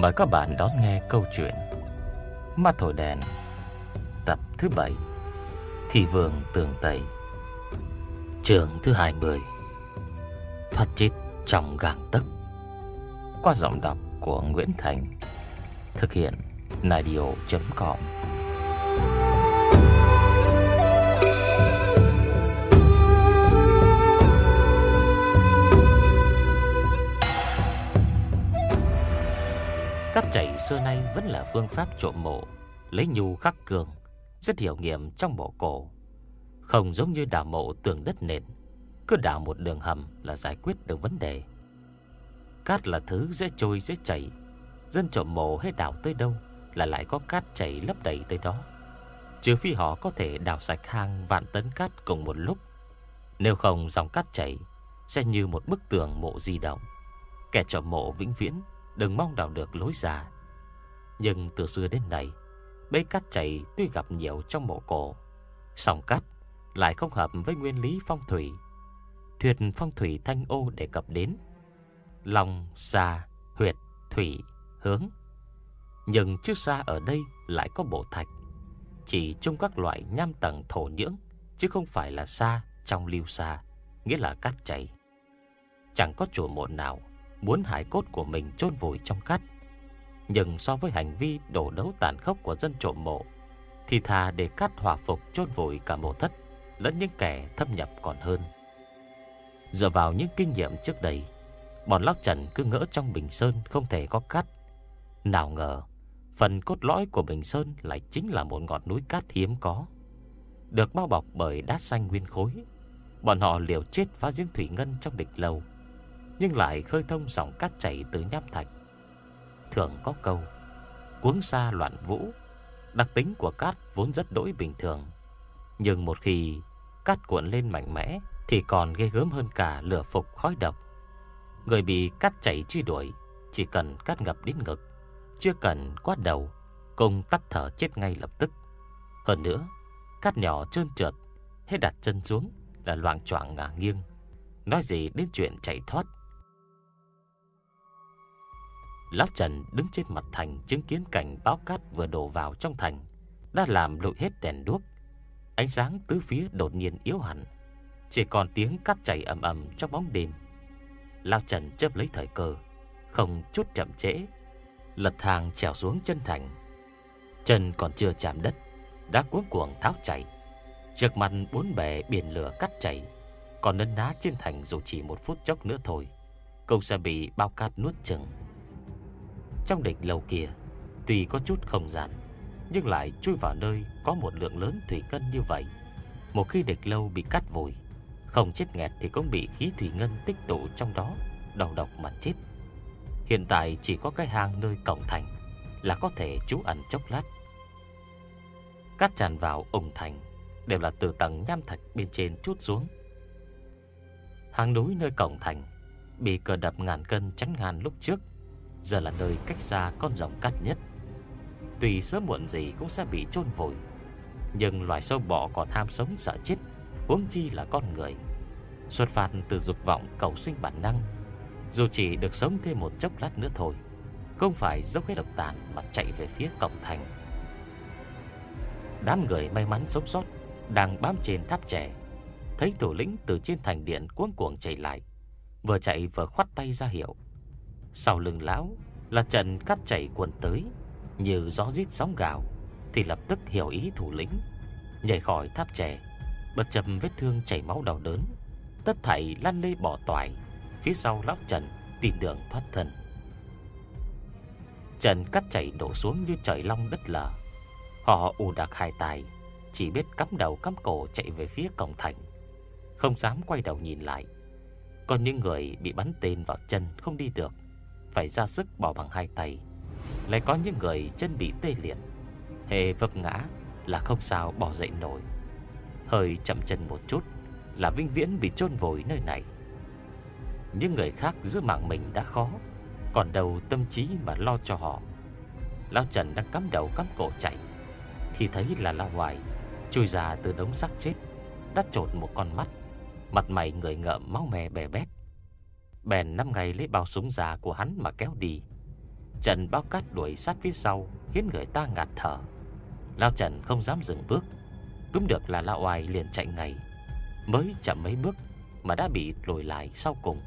Mời các bạn đón nghe câu chuyện Mắt thổi đèn tập thứ 7, Thị Vương Tường Tây, chương thứ 20, Thoát chết trong gang tấc. Qua giọng đọc của Nguyễn Thành. Thực hiện Nadio.com. Cắt chảy xưa nay vẫn là phương pháp trộm mộ, lấy nhu khắc cường, rất hiệu nghiệm trong mộ cổ. Không giống như đào mộ tường đất nền, cứ đào một đường hầm là giải quyết được vấn đề. Cát là thứ dễ trôi dễ chảy, dân trộm mộ hay đào tới đâu là lại có cát chảy lấp đầy tới đó. Trừ phi họ có thể đào sạch hàng vạn tấn cát cùng một lúc, nếu không dòng cát chảy sẽ như một bức tường mộ di động. Kẻ trộm mộ vĩnh viễn đừng mong đào được lối ra. Nhưng từ xưa đến nay, bẫy cát chảy tuy gặp nhiều trong mộ cổ, song cát lại không hợp với nguyên lý phong thủy. Thuyết phong thủy Thanh Ô đề cập đến long, xa, huyệt, thủy, hướng. Nhưng chữ xa ở đây lại có bộ thạch, chỉ chung các loại nham tầng thổ nhưỡng, chứ không phải là xa trong lưu xa, nghĩa là cát chảy. Chẳng có chùa mộ nào muốn hài cốt của mình chôn vùi trong cát. Nhưng so với hành vi đổ đấu tàn khốc của dân trộm mộ, thì thà để cát hòa phục chôn vùi cả mộ thất lẫn những kẻ thâm nhập còn hơn. Dựa vào những kinh nghiệm trước đây, bọn Lão Trần cứ ngỡ trong Bình Sơn không thể có cát. Nào ngờ phần cốt lõi của Bình Sơn lại chính là một ngọn núi cát hiếm có, được bao bọc bởi đá xanh nguyên khối. Bọn họ liều chết phá giếng thủy ngân trong Địch Lâu, nhưng lại khơi thông dòng cát chảy từ nham thạch. Thường có câu cuống sa loạn vũ. Đặc tính của cát vốn rất đỗi bình thường, nhưng một khi cát cuộn lên mạnh mẽ thì còn ghê gớm hơn cả lửa phục khói độc. Người bị cát chảy truy đuổi chỉ cần cát ngập đến ngực, chưa cần quát đầu, cùng tắt thở chết ngay lập tức. Hơn nữa, cát nhỏ trơn trượt, hết đặt chân xuống là loạng choạng ngả nghiêng, nói gì đến chuyện chạy thoát. Lão Trần đứng trên mặt thành chứng kiến cảnh bão cát vừa đổ vào trong thành đã làm lụi hết đèn đuốc. Ánh sáng tứ phía đột nhiên yếu hẳn, chỉ còn tiếng cát chảy ầm ầm trong bóng đêm. Lão Trần chớp lấy thời cơ, không chút chậm trễ, lật thang trèo xuống chân thành. Chân còn chưa chạm đất đã cuống cuồng tháo chạy. Trước mặt bốn bề biển lửa cát chảy, còn nấn ná trên thành dù chỉ một phút chốc nữa thôi cũng sẽ bị bao cát nuốt chửng. Trong Địch Lâu kia tuy có chút không gian, nhưng lại chui vào nơi có một lượng lớn thủy ngân như vậy. Một khi Địch Lâu bị cát vùi, không chết nghẹt thì cũng bị khí thủy ngân tích tụ trong đó, đầu độc mà chết. Hiện tại chỉ có cái hang nơi cổng thành là có thể trú ẩn chốc lát. Cát tràn vào ủng thành đều là từ tầng nham thạch bên trên trút xuống. Hang núi nơi cổng thành bị cờ đập ngàn cân chắn ngàn lúc trước, giờ là nơi cách xa con rồng cát nhất. Tuy sớm muộn gì cũng sẽ bị chôn vùi, nhưng loài sâu bọ còn ham sống sợ chết, huống chi là con người. Xuất phát từ dục vọng cầu sinh bản năng, dù chỉ được sống thêm một chốc lát nữa thôi, không phải dốc hết độc tàn mà chạy về phía cổng thành. Đám người may mắn sống sót đang bám trên tháp chè, thấy thủ lĩnh từ trên thành điện cuống cuồng chạy lại, vừa chạy vừa khoát tay ra hiệu. Sau lưng lão là trận cát chảy cuồn tới như gió rít sóng gào, thì lập tức hiểu ý thủ lĩnh, nhảy khỏi tháp chè, bật chầm vết thương chảy máu đau đớn, tất thảy lăn lê bỏ toại phía sau lão Trần tìm đường thoát thân. Trận cát chảy đổ xuống như trời long đất lở. Họ ù đặc hai tài, chỉ biết cắm đầu cắm cổ chạy về phía cổng thành, không dám quay đầu nhìn lại. Còn những người bị bắn tên vào chân không đi được, phải ra sức bỏ bằng hai tay. Lại có những người chân bị tê liệt, hễ vấp ngã là không sao bỏ dậy nổi. Hơi chậm chân một chút là vĩnh viễn bị chôn vùi nơi này. Những người khác giữ mạng mình đã khó, còn đâu tâm trí mà lo cho họ. Lão Trần đang cắm đầu cắm cổ chạy, thì thấy là Lão Hoài chui ra từ đống xác chết, đã trột một con mắt, mặt mày người ngợm máu me bè bét. Bèn nắm ngay lấy bao súng già của hắn mà kéo đi. Trận bao cát đuổi sát phía sau khiến người ta ngạt thở. Lão Trần không dám dừng bước, túm được là lão oai liền chạy ngay. Mới chậm mấy bước mà đã bị lùi lại sau cùng.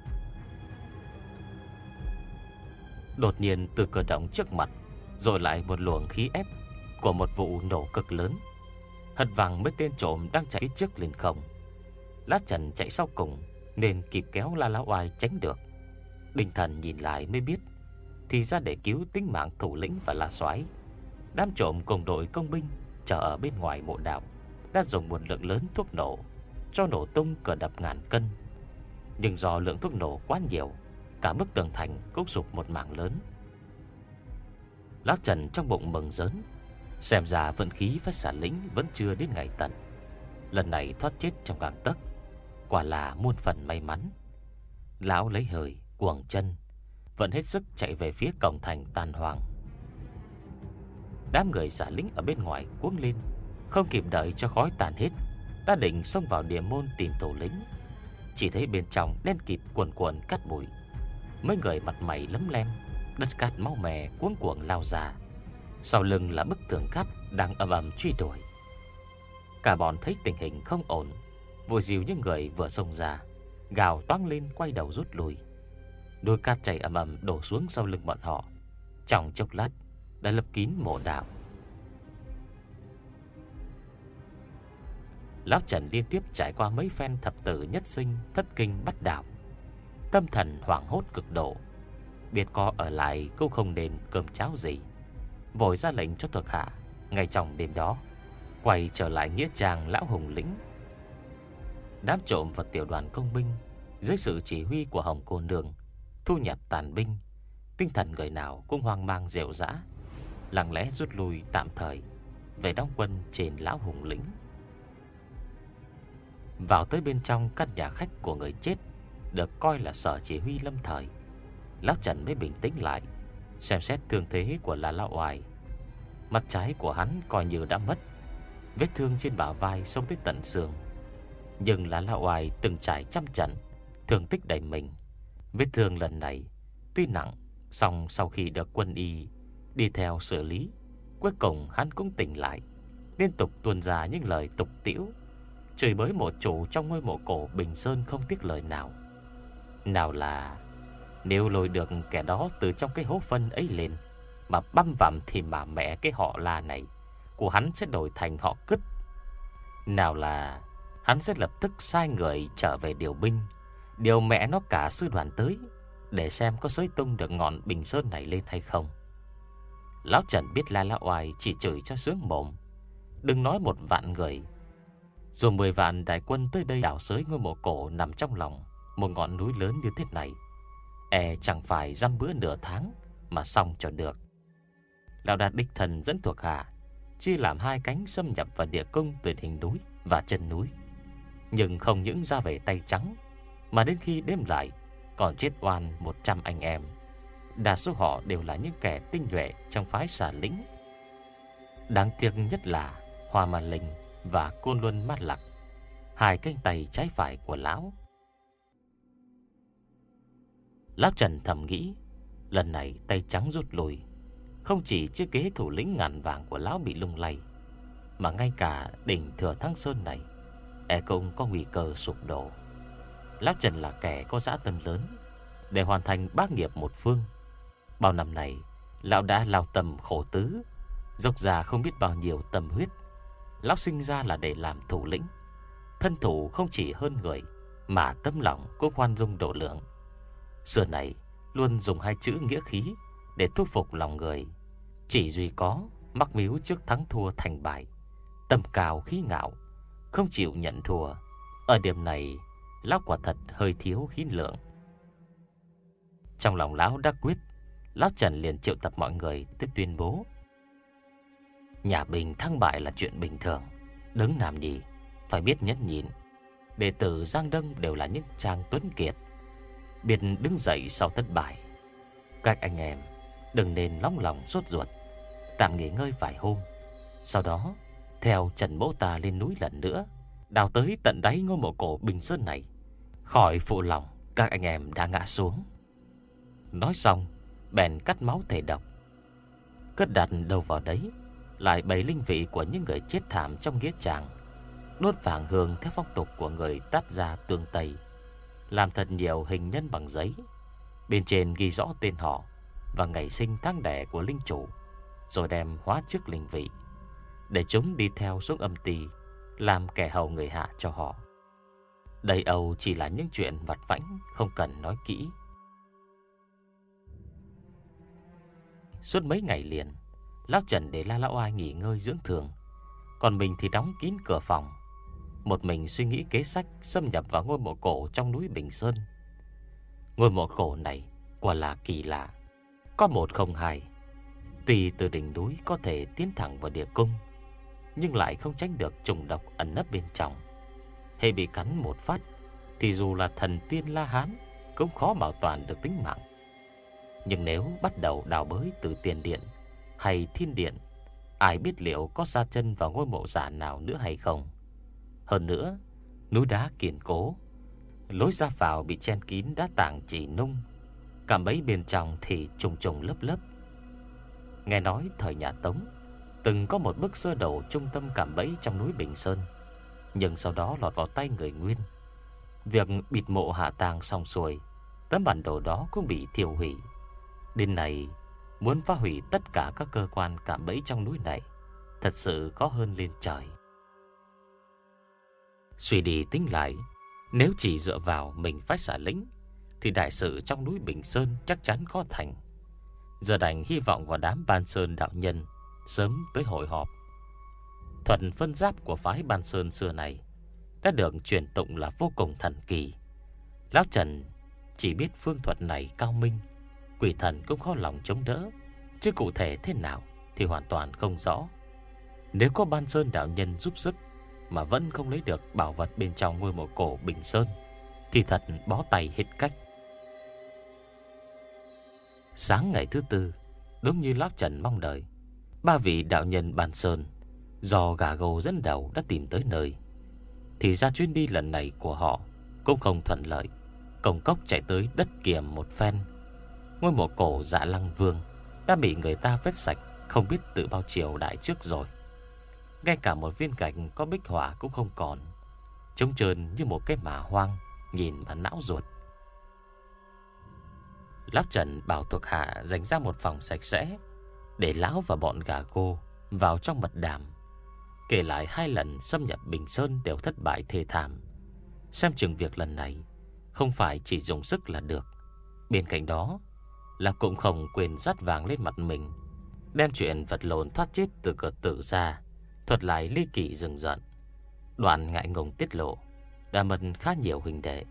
Đột nhiên từ cửa động trước mặt rồi lại một luồng khí ép của một vụ nổ cực lớn, hất văng mấy tên trộm đang chạy phía trước lên không. Lão Trần chạy sau cùng nên kịp kéo la lão oai tránh được. Đinh Thần nhìn lại mới biết, thì ra để cứu tính mạng thủ lĩnh và la soái, đám trộm cùng đội công binh chờ ở bên ngoài mộ đạo đã dùng một lượng lớn thuốc nổ cho nổ tung cửa đập ngàn cân. Nhưng do lượng thuốc nổ quá nhiều, cả bức tường thành cũng sụp một mảng lớn. Lão Trần trong bụng mừng rớn, xem ra vận khí với xả lính vẫn chưa đến ngày tận. Lần này thoát chết trong gang tấc, quả là muôn phần may mắn. Lão lấy hơi cuồng chân, vẫn hết sức chạy về phía cổng thành tan hoang. Đám người xả lính ở bên ngoài cuống lên, không kịp đợi cho khói tàn hết, đã định xông vào địa môn tìm thủ lĩnh. Chỉ thấy bên trong đen kịt cuồn cuộn cát bụi, mấy người mặt mày lấm lem, đất cát máu mè cuống cuồng lao ra. Sau lưng là bức tường cát đang ầm ầm truy đuổi. Cả bọn thấy tình hình không ổn, vội dìu những người vừa xông ra, gào toáng lên quay đầu rút lui. Đôi cát chảy ầm ầm đổ xuống sau lưng bọn họ, trong chốc lát đã lấp kín mộ đạo. Lão Trần liên tiếp trải qua mấy phen thập tử nhất sinh, thất kinh bắt đạo, tâm thần hoảng hốt cực độ, biết có ở lại cũng không nên cơm cháo gì, vội ra lệnh cho thuộc hạ ngay trong đêm đó quay trở lại nghĩa trang lão hùng lĩnh. Đám trộm và tiểu đoàn công binh dưới sự chỉ huy của Hồng cô nương thu nhặt tàn binh, tinh thần người nào cũng hoang mang rệu rã, lặng lẽ rút lui tạm thời về đóng quân trên lão hùng lĩnh. Vào tới bên trong căn nhà khách của người chết, được coi là sở chỉ huy lâm thời, lão Trần mới bình tĩnh lại, xem xét thương thế của lão oai. Mắt trái của hắn coi như đã mất, vết thương trên bả vai sâu tới tận xương. Nhưng lão oai từng trải trăm trận, thương tích đầy mình. Vết thương lần này tuy nặng, song sau khi được quân y đi theo xử lý, cuối cùng hắn cũng tỉnh lại, liên tục tuôn ra những lời tục tĩu, chửi bới mộ chủ trong ngôi mộ cổ Bình Sơn không tiếc lời nào. Nào là nếu lôi được kẻ đó từ trong cái hố phân ấy lên mà băm vằm thì mà mẹ cái họ La này của hắn sẽ đổi thành họ Cứt. Nào là hắn sẽ lập tức sai người trở về điều binh, điều mẹ nó cả sư đoàn tới, để xem có xới tung được ngọn Bình Sơn này lên hay không. Lão Trần biết lão oai chỉ chửi cho sướng mồm, đừng nói 1.000.000 người, dù 10.000.000 đại quân tới đây đào xới ngôi mộ cổ nằm trong lòng một ngọn núi lớn như thế này, chẳng phải dăm bữa nửa tháng mà xong cho được. Lão Đạt đích thần dẫn thuộc hạ chia làm 2 cánh xâm nhập vào địa cung từ đỉnh núi và chân núi, nhưng không những ra về tay trắng, mà đến khi đêm lại còn chết oan 100 anh em. Đa số họ đều là những kẻ tinh nhuệ trong phái xà lính. Đáng tiếc nhất là Hoa Ma Linh và Côn Luân Mát Lặc, 2 cánh tay trái phải của lão. Lão Trần thầm nghĩ, lần này tay trắng rút lui, không chỉ chiếc ghế thủ lĩnh ngàn vàng của lão bị lung lay, mà ngay cả đỉnh Thừa Thăng Sơn này cũng có nguy cơ sụp đổ. Lão Trần là kẻ có dã tâm lớn, để hoàn thành bác nghiệp một phương. Bao năm này lão đã lao tâm khổ tứ, dốc ra không biết bao nhiêu tâm huyết. Lão sinh ra là để làm thủ lĩnh, thân thủ không chỉ hơn người, mà tấm lòng cũng khoan dung độ lượng. Xưa này luôn dùng 2 chữ nghĩa khí để thuyết phục lòng người, chỉ duy có mắc mếu trước thắng thua thành bại, tầm cao khí ngạo, không chịu nhận thua. Ở điểm này lão quả thật hơi thiếu khí lượng. Trong lòng lão đã quyết, lão Trần liền triệu tập mọi người tới tuyên bố: nhà Bình thắng bại là chuyện bình thường, đứng làm gì phải biết nhẫn nhịn. Đệ tử Giang Đông đều là những trang tuấn kiệt, biết đứng dậy sau thất bại. Các anh em đừng nên nóng lòng sốt ruột, tạm nghỉ ngơi vài hôm, sau đó theo Trần Mỗ ta lên núi lần nữa, đào tới tận đáy ngôi mộ cổ Bình Sơn này, khỏi phụ lòng các anh em đã ngã xuống. Nói xong, bèn cắt máu thể độc, cất đặt đầu vào đấy, lại bày linh vị của những người chết thảm trong nghĩa trang, đốt vàng hương theo phong tục của người Tát Gia tương Tây, làm thật nhiều hình nhân bằng giấy, bên trên ghi rõ tên họ và ngày sinh tháng đẻ của linh chủ, rồi đem hóa trước linh vị, để chúng đi theo xuống âm ty, làm kẻ hầu người hạ cho họ. Đây Âu chỉ là những chuyện vặt vãnh, không cần nói kỹ. Suốt mấy ngày liền, Lão Trần để La Lão Ai nghỉ ngơi dưỡng thương, còn mình thì đóng kín cửa phòng, một mình suy nghĩ kế sách xâm nhập vào ngôi mộ cổ trong núi Bình Sơn. Ngôi mộ cổ này quả là kỳ lạ, có một không hai. Tuy từ đỉnh núi có thể tiến thẳng vào địa cung, nhưng lại không tránh được trùng độc ẩn nấp bên trong. Hễ bị cắn một phát thì dù là thần tiên La Hán cũng khó bảo toàn được tính mạng. Nhưng nếu bắt đầu đào bới từ tiền điện hay thiên điện, ai biết liệu có sa chân vào ngôi mộ giả nào nữa hay không. Hơn nữa, núi đá kiên cố, lối ra vào bị chen kín đá tảng chỉ nung, cạm bẫy bên trong thì trùng trùng lớp lớp. Nghe nói thời nhà Tống từng có một bức sơ đồ trung tâm cạm bẫy trong núi Bình Sơn, nhưng sau đó lọt vào tay người Nguyên. Việc bịt mộ hạ tang xong xuôi, tấm bản đồ đó cũng bị thiêu hủy. Đến này, muốn phá hủy tất cả các cơ quan cạm bẫy trong núi này thật sự khó hơn lên trời. Suy đi tính lại, nếu chỉ dựa vào mình phái xả lính thì đại sự trong núi Bình Sơn chắc chắn khó thành. Giờ đành hy vọng vào đám Ban Sơn đạo nhân sớm tới hội họp. Thuật phân giáp của phái Ban Sơn xưa này đã được truyền tụng là vô cùng thần kỳ. Lão Trần chỉ biết phương thuật này cao minh, quỷ thần cũng khó lòng chống đỡ, chứ cụ thể thế nào thì hoàn toàn không rõ. Nếu có Ban Sơn đạo nhân giúp sức mà vẫn không lấy được bảo vật bên trong ngôi mộ cổ Bình Sơn thì thật bó tay hết cách. Sáng ngày thứ tư, đúng như Lão Trần mong đợi, ba vị đạo nhân Ban Sơn do Gà Gô dẫn đầu đã tìm tới nơi. Thì ra chuyến đi lần này của họ cũng không thuận lợi, công cốc chạy tới đất Kiềm một phen. Ngôi mộ cổ Dạ Lăng Vương đã bị người ta vét sạch, không biết từ bao triều đại trước rồi. Ngay cả một viên gạch có bích họa cũng không còn, trống trơn như một cái mả hoang, nhìn mà não ruột. Lão Trần bảo thuộc hạ dành ra một phòng sạch sẽ để lão và bọn Gà Gô vào trong mật đàm, kể lại 2 lần xâm nhập Bình Sơn đều thất bại thê thảm. Xem chừng việc lần này không phải chỉ dùng sức là được. Bên cạnh đó là cũng không quên dắt vàng lên mặt mình, đem chuyện vật lộn thoát chết từ cửa tử ra thuật lại ly kỳ rừng rợn. Đoạn ngại ngùng tiết lộ đã mất khá nhiều huynh đệ.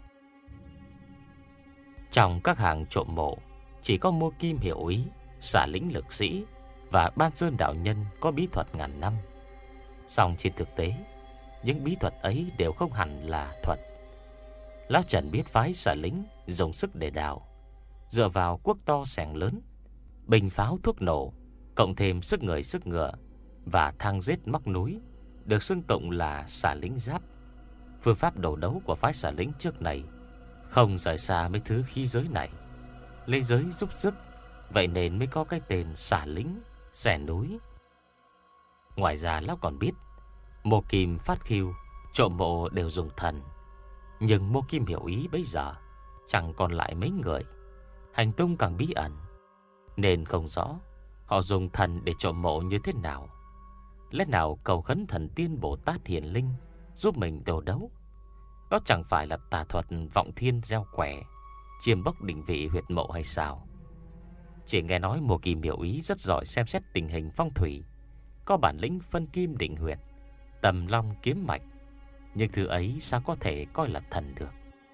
Trong các hàng trộm mộ, chỉ có Mua Kim hiểu ý, Xả Lĩnh lực sĩ và Ban Sơn đạo nhân có bí thuật ngàn năm. Song trên thực tế, những bí thuật ấy đều không hẳn là thuật. Lão Trần biết phái Xả Lĩnh dùng sức để đào, dựa vào cuốc to xẻng lớn, bình pháo thuốc nổ, cộng thêm sức người sức ngựa và thang giết móc núi, được xưng tụng là Xả Lĩnh giáp. Phương pháp đấu đấu của phái Xả Lĩnh trước này không rời xa mấy thứ khí giới này, lấy giới giúp sức, vậy nên mới có cái tên Xả Lĩnh, xẻ núi. Ngoài ra lão còn biết Mộ Kim phát khiêu, trộm mộ đều dùng thần. Nhưng Mộ Kim hiểu ý bây giờ chẳng còn lại mấy người, hành tung càng bí ẩn, nên không rõ họ dùng thần để trộm mộ như thế nào. Lẽ nào cầu khấn thần tiên Bồ Tát Hiền Linh giúp mình đấu đấu? Đó chẳng phải là tà thuật vọng thiên gieo quẻ, chiêm bốc định vị huyệt mộ hay sao? Chỉ nghe nói Mộ Kim hiểu ý rất giỏi xem xét tình hình phong thủy, có bản lĩnh phân kim định huyệt, tầm long kiếm mạch, nhưng thứ ấy sao có thể coi là thần được?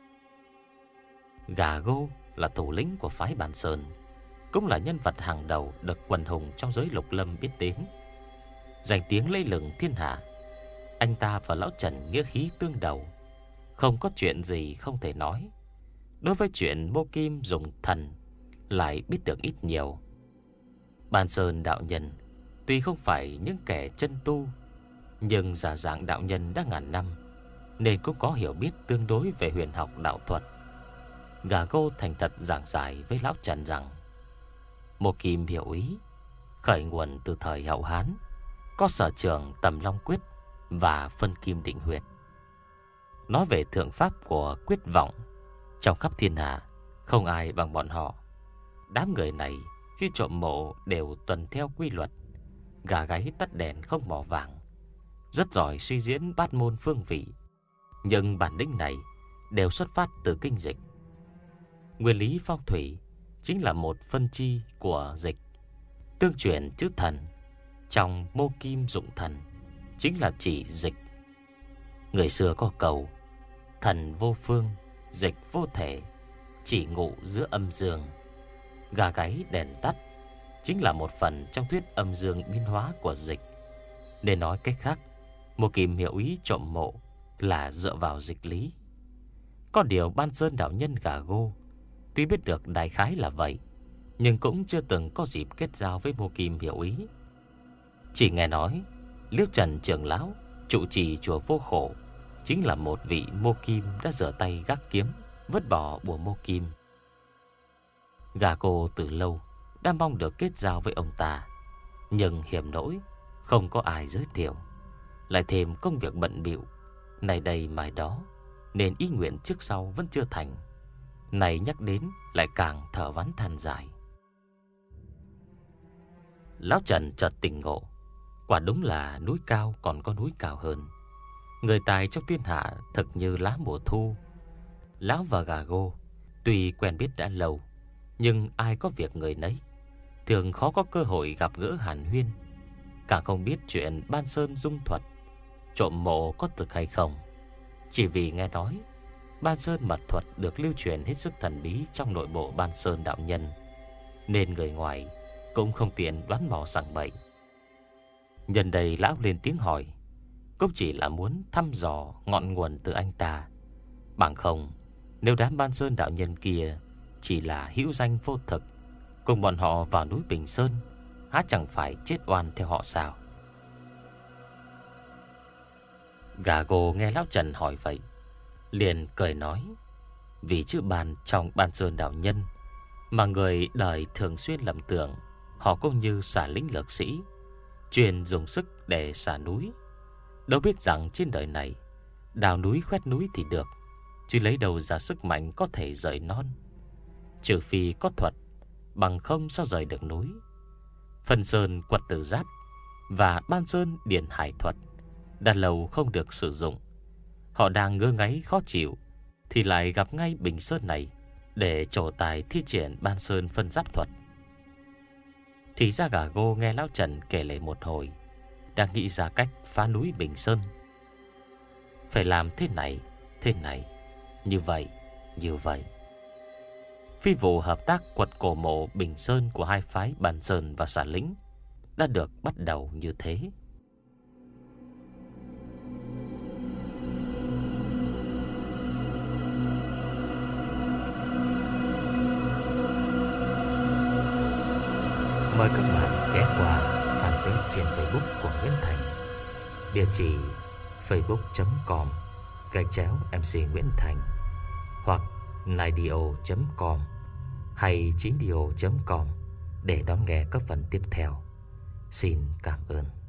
Gà Gô là thủ lĩnh của phái Ban Sơn, cũng là nhân vật hàng đầu được quần hùng trong giới lục lâm biết đến, danh tiếng lẫy lừng thiên hạ. Anh ta và Lão Trần nghĩa khí tương đầu, không có chuyện gì không thể nói. Đối với chuyện Mộ Kim dùng thần lại biết được ít nhiều. Ban Sơn đạo nhân tuy không phải những kẻ chân tu, nhưng giả dạng đạo nhân đã ngàn năm, nên cũng có hiểu biết tương đối về huyền học đạo thuật. Gà Gô thành thật giảng giải với Lão Trần rằng Mộ Kim Hiểu Ý khởi nguồn từ thời Hậu Hán, có sở trường Tầm Long Quyết và Phân Kim Định Huyệt. Nói về thượng pháp của Quyết Vọng, trong khắp thiên hạ không ai bằng bọn họ. Đám người này khi trộm mộ đều tuần theo quy luật, gà gáy tắt đèn không mỏ vàng, rất giỏi suy diễn bát môn phương vị. Nhưng bản lĩnh này đều xuất phát từ kinh dịch. Nguyên lý phong thủy chính là một phân chi của dịch, tương truyền chữ thần trong Mô Kim Dụng Thần chính là chỉ dịch. Người xưa có câu thần vô phương, dịch vô thể, chỉ ngụ giữa âm dương. Gà gáy đèn tắt chính là một phần trong thuyết âm dương biến hóa của dịch. Nên nói cách khác, Mộ Kim Hiểu Ý trộm mộ là dựa vào dịch lý. Có điều Ban Sơn đạo nhân Gà Gô tuy biết được đại khái là vậy, nhưng cũng chưa từng có dịp kết giao với Mộ Kim Hiểu Ý. Chỉ nghe nói Liễu Trần trưởng lão trụ trì chùa Vô Khổ chính là một vị Mô Kim đã giở tay gác kiếm, vứt bỏ bùa Mô Kim. Gà Cô từ lâu đã mong được kết giao với ông ta, nhưng hiểm nỗi không có ai giới thiệu, lại thêm công việc bận bịu này đây mai đó, nên ý nguyện trước sau vẫn chưa thành. Này nhắc đến lại càng thở vắn than dài. Lão Trần chợt tỉnh ngộ, quả đúng là núi cao còn có núi cao hơn. Người tài trong thiên hạ thật như lá mùa thu. Lão và Gà Gô tuy quen biết đã lâu, nhưng ai có việc người nấy, thường khó có cơ hội gặp gỡ hàn huyên. Càng không biết chuyện Ban Sơn dung thuật, trộm mộ có thực hay không. Chỉ vì nghe nói Ban Sơn mật thuật được lưu truyền hết sức thần bí trong nội bộ Ban Sơn đạo nhân, nên người ngoài cũng không tiện đoán mò rằng bậy. Nhân đây lão lên tiếng hỏi, cũng chỉ là muốn thăm dò ngọn nguồn từ anh ta. Bằng không, nếu đám Ban Sơn đạo nhân kia chỉ là hữu danh vô thực, cùng bọn họ vào núi Bình Sơn, há chẳng phải chết oan theo họ sao? Gà Gô nghe lão Trần hỏi vậy, liền cười nói, vì chữ Ban trong Ban Sơn đạo nhân mà người đời thường xuyên lầm tưởng họ cũng như xả lính lược sĩ, chuyên dùng sức để xả núi. Đâu biết rằng trên đời này, đào núi khoét núi thì được, chứ lấy đâu ra sức mạnh có thể rời non. Trừ phi có thuật, bằng không sao rời được núi. Phân Sơn Quật Tử Giáp và Ban Sơn Điền Hải thuật đã lâu không được sử dụng. Họ đang ngơ ngáy khó chịu, thì lại gặp ngay Bình Sơn này để trổ tài thi triển Ban Sơn phân giáp thuật. Thì ra Gà Gô nghe lão Trần kể lại một hồi, đang nghĩ ra cách phá núi Bình Sơn. Phải làm thế này, như vậy. Phi vụ hợp tác quật cổ mộ Bình Sơn của hai phái Ban Sơn và Xà Lĩnh đã được bắt đầu như thế. Mời các bạn ghé qua fanpage trên Facebook của Nguyễn Thành, địa chỉ facebook.com/MC Nguyễn Thành, hoặc naidio.com hay 9dio.com để đón nghe các phần tiếp theo. Xin cảm ơn.